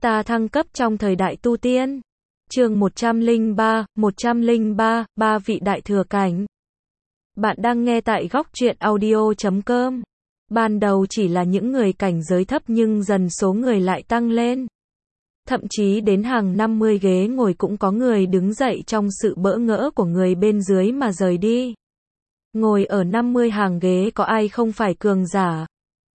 Ta thăng cấp trong thời đại tu tiên. Chương 103, ba vị đại thừa cảnh. Bạn đang nghe tại góc truyện audio.com. Ban đầu chỉ là những người cảnh giới thấp nhưng dần số người lại tăng lên. Thậm chí đến hàng 50 ghế ngồi cũng có người đứng dậy trong sự bỡ ngỡ của người bên dưới mà rời đi. Ngồi ở 50 hàng ghế có ai không phải cường giả?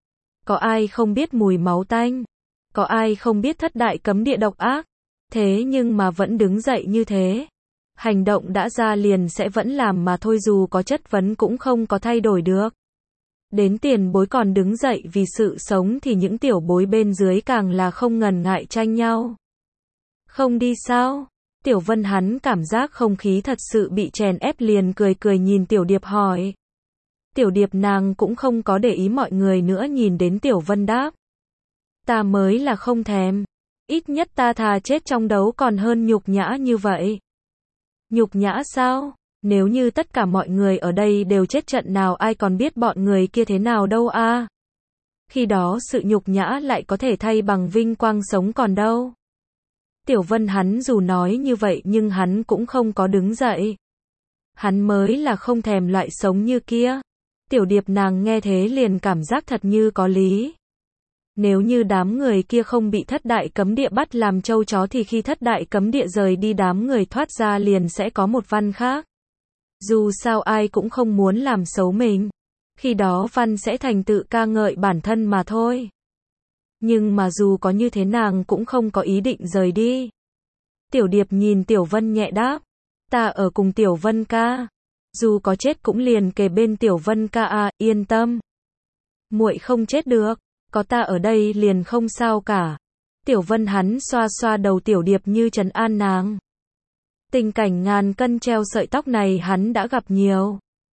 Có ai không biết mùi máu tanh? Có ai không biết thất đại cấm địa độc ác? Thế nhưng mà vẫn đứng dậy như thế. Hành động đã ra liền sẽ vẫn làm mà thôi, dù có chất vấn cũng không có thay đổi được. Đến tiền bối còn đứng dậy vì sự sống thì những tiểu bối bên dưới càng là không ngần ngại tranh nhau. Không đi sao? Tiểu Vân hắn cảm giác không khí thật sự bị chèn ép liền cười cười nhìn Tiểu Điệp hỏi. Tiểu Điệp nàng cũng không có để ý mọi người nữa, nhìn đến Tiểu Vân đáp. Ta mới là không thèm. Ít nhất ta thà chết trong đấu còn hơn nhục nhã như vậy. Nhục nhã sao? Nếu như tất cả mọi người ở đây đều chết trận nào ai còn biết bọn người kia thế nào đâu a. Khi đó sự nhục nhã lại có thể thay bằng vinh quang sống còn đâu. Tiểu Vân hắn dù nói như vậy nhưng hắn cũng không có đứng dậy. Hắn mới là không thèm loại sống như kia. Tiểu Điệp nàng nghe thế liền cảm giác thật như có lý. Nếu như đám người kia không bị thất đại cấm địa bắt làm trâu chó thì khi thất đại cấm địa rời đi đám người thoát ra liền sẽ có một văn khác. Dù sao ai cũng không muốn làm xấu mình. Khi đó văn sẽ thành tự ca ngợi bản thân mà thôi. Nhưng mà dù có như thế nàng cũng không có ý định rời đi. Tiểu Điệp nhìn Tiểu Vân nhẹ đáp. Ta ở cùng Tiểu Vân ca. Dù có chết cũng liền kề bên Tiểu Vân ca à, yên tâm. Muội không chết được. Có ta ở đây liền không sao cả. Tiểu Vân hắn xoa xoa đầu Tiểu Điệp như trấn an nàng. Tình cảnh ngàn cân treo sợi tóc này hắn đã gặp nhiều.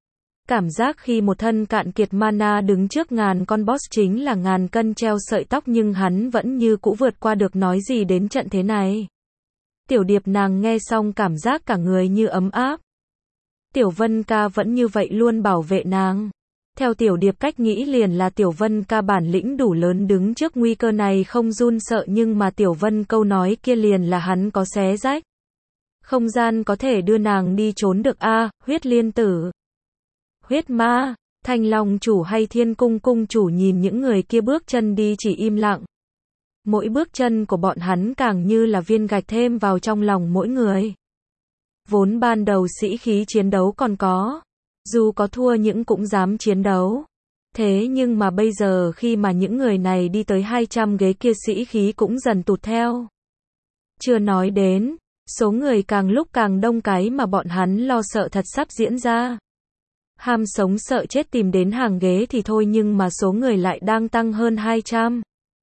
Cảm giác khi một thân cạn kiệt mana đứng trước ngàn con boss chính là ngàn cân treo sợi tóc, nhưng hắn vẫn như cũ vượt qua được, nói gì đến trận thế này. Tiểu Điệp nàng nghe xong cảm giác cả người như ấm áp. Tiểu Vân ca vẫn như vậy luôn bảo vệ nàng. Theo Tiểu Điệp cách nghĩ liền là Tiểu Vân ca bản lĩnh đủ lớn đứng trước nguy cơ này không run sợ, nhưng mà Tiểu Vân câu nói kia liền là hắn có xé rách không gian có thể đưa nàng đi trốn được a. Huyết liên tử, huyết ma, Thanh Long chủ hay Thiên Cung cung chủ nhìn những người kia bước chân đi chỉ im lặng. Mỗi bước chân của bọn hắn càng như là viên gạch thêm vào trong lòng mỗi người. Vốn ban đầu sĩ khí chiến đấu còn có. Dù có thua những cũng dám chiến đấu. Thế nhưng mà bây giờ khi mà những người này đi tới 200 ghế kia sĩ khí cũng dần tụt theo. Chưa nói đến, số người càng lúc càng đông, cái mà bọn hắn lo sợ thật sắp diễn ra. Ham sống sợ chết tìm đến hàng ghế thì thôi nhưng mà số người lại đang tăng hơn 200.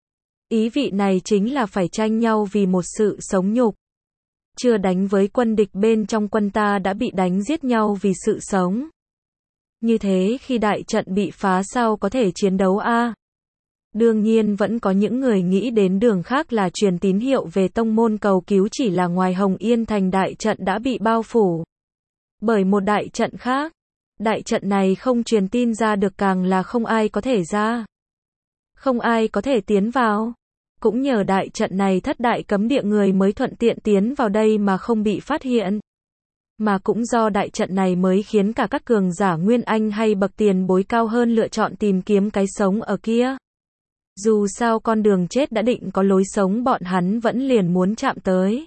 Ý vị này chính là phải tranh nhau vì một sự sống nhục. Chưa đánh với quân địch bên trong quân ta đã bị đánh giết nhau vì sự sống. Như thế khi đại trận bị phá sao có thể chiến đấu a? Đương nhiên vẫn có những người nghĩ đến đường khác là truyền tín hiệu về tông môn cầu cứu, chỉ là ngoài Hồng Yên thành đại trận đã bị bao phủ bởi một đại trận khác. Đại trận này không truyền tin ra được, càng là không ai có thể ra. Không ai có thể tiến vào. Cũng nhờ đại trận này thất đại cấm địa người mới thuận tiện tiến vào đây mà không bị phát hiện. Mà cũng do đại trận này mới khiến cả các cường giả Nguyên Anh hay bậc tiền bối cao hơn lựa chọn tìm kiếm cái sống ở kia. Dù sao con đường chết đã định, có lối sống bọn hắn vẫn liền muốn chạm tới.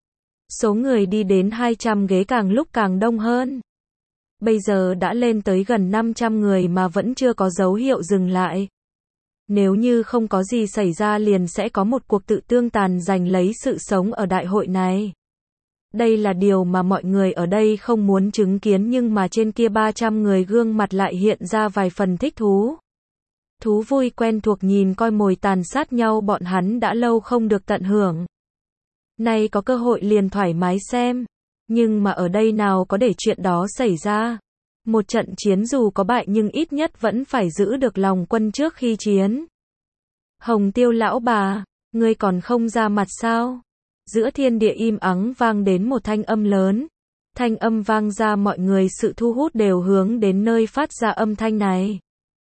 Số người đi đến 200 ghế càng lúc càng đông hơn. Bây giờ đã lên tới gần 500 người mà vẫn chưa có dấu hiệu dừng lại. Nếu như không có gì xảy ra liền sẽ có một cuộc tự tương tàn giành lấy sự sống ở đại hội này. Đây là điều mà mọi người ở đây không muốn chứng kiến, nhưng mà trên kia 300 người gương mặt lại hiện ra vài phần thích thú. Thú vui quen thuộc nhìn coi mồi tàn sát nhau bọn hắn đã lâu không được tận hưởng. Nay có cơ hội liền thoải mái xem. Nhưng mà ở đây nào có để chuyện đó xảy ra. Một trận chiến dù có bại nhưng ít nhất vẫn phải giữ được lòng quân trước khi chiến. Hồng Tiêu lão bà, ngươi còn không ra mặt sao? Giữa thiên địa im ắng vang đến một thanh âm lớn. Thanh âm vang ra mọi người sự thu hút đều hướng đến nơi phát ra âm thanh này.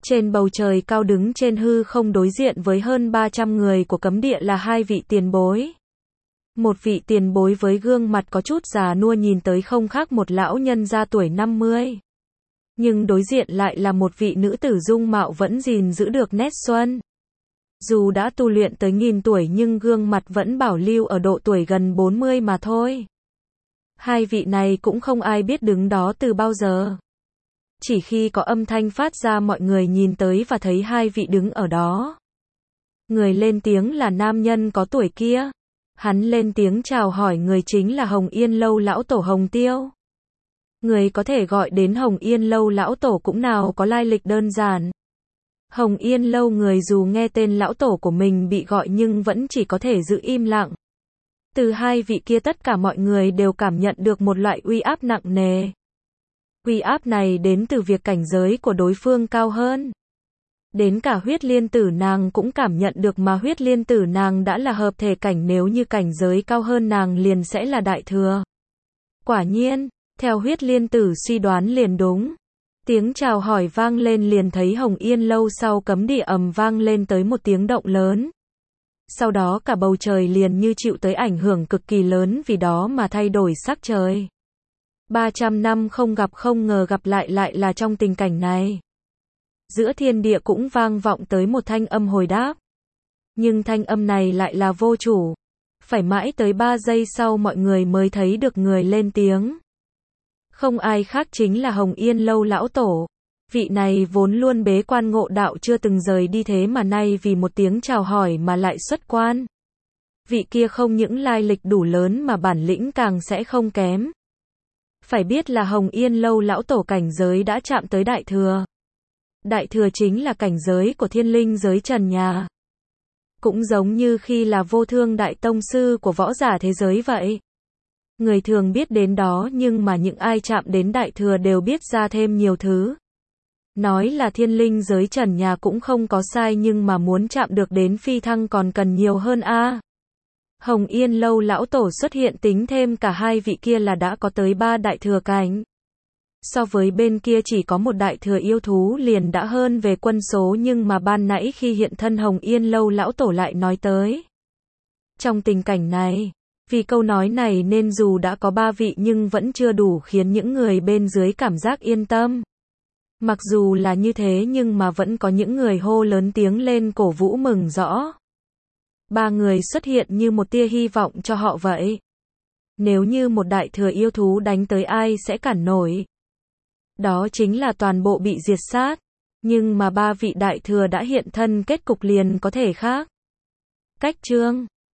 Trên bầu trời cao đứng trên hư không đối diện với hơn 300 người của cấm địa là hai vị tiền bối. Một vị tiền bối với gương mặt có chút già nua nhìn tới không khác một lão nhân ra tuổi 50. Nhưng đối diện lại là một vị nữ tử dung mạo vẫn gìn giữ được nét xuân. Dù đã tu luyện tới 1000 tuổi nhưng gương mặt vẫn bảo lưu ở độ tuổi gần 40 mà thôi. Hai vị này cũng không ai biết đứng đó từ bao giờ. Chỉ khi có âm thanh phát ra mọi người nhìn tới và thấy hai vị đứng ở đó. Người lên tiếng là nam nhân có tuổi kia. Hắn lên tiếng chào hỏi người chính là Hồng Yên Lâu lão tổ Hồng Tiêu. Người có thể gọi đến Hồng Yên Lâu lão tổ cũng nào có lai lịch đơn giản. Hồng Yên Lâu người dù nghe tên lão tổ của mình bị gọi nhưng vẫn chỉ có thể giữ im lặng. Từ hai vị kia tất cả mọi người đều cảm nhận được một loại uy áp nặng nề. Uy áp này đến từ việc cảnh giới của đối phương cao hơn. Đến cả huyết liên tử nàng cũng cảm nhận được mà huyết liên tử nàng đã là hợp thể cảnh, nếu như cảnh giới cao hơn nàng liền sẽ là đại thừa. Quả nhiên, theo huyết liên tử suy đoán liền đúng. Tiếng chào hỏi vang lên liền thấy Hồng Yên Lâu sau cấm địa ầm vang lên tới một tiếng động lớn. Sau đó cả bầu trời liền như chịu tới ảnh hưởng cực kỳ lớn vì đó mà thay đổi sắc trời. 300 năm không gặp không ngờ gặp lại là trong tình cảnh này. Giữa thiên địa cũng vang vọng tới một thanh âm hồi đáp. Nhưng thanh âm này lại là vô chủ. Phải mãi tới 3 giây sau mọi người mới thấy được người lên tiếng. Không ai khác chính là Hồng Yên Lâu lão tổ. Vị này vốn luôn bế quan ngộ đạo chưa từng rời đi thế mà nay vì một tiếng chào hỏi mà lại xuất quan. Vị kia không những lai lịch đủ lớn mà bản lĩnh càng sẽ không kém. Phải biết là Hồng Yên Lâu lão tổ cảnh giới đã chạm tới đại thừa. Đại thừa chính là cảnh giới của thiên linh giới trần nhà. Cũng giống như khi là vô thương đại tông sư của võ giả thế giới vậy. Người thường biết đến đó nhưng mà những ai chạm đến đại thừa đều biết ra thêm nhiều thứ. Nói là thiên linh giới trần nhà cũng không có sai nhưng mà muốn chạm được đến phi thăng còn cần nhiều hơn a. Hồng Yên Lâu lão tổ xuất hiện tính thêm cả hai vị kia là đã có tới 3 đại thừa cảnh. So với bên kia chỉ có một đại thừa yêu thú liền đã hơn về quân số nhưng mà ban nãy khi hiện thân Hồng Yên Lâu lão tổ lại nói tới. Trong tình cảnh này, vì câu nói này nên dù đã có 3 vị nhưng vẫn chưa đủ khiến những người bên dưới cảm giác yên tâm. Mặc dù là như thế nhưng mà vẫn có những người hô lớn tiếng lên cổ vũ mừng rõ. 3 người xuất hiện như một tia hy vọng cho họ vậy. Nếu như một đại thừa yêu thú đánh tới ai sẽ cản nổi? Đó chính là toàn bộ bị diệt sát. Nhưng mà 3 vị đại thừa đã hiện thân kết cục liền có thể khác. Cách chương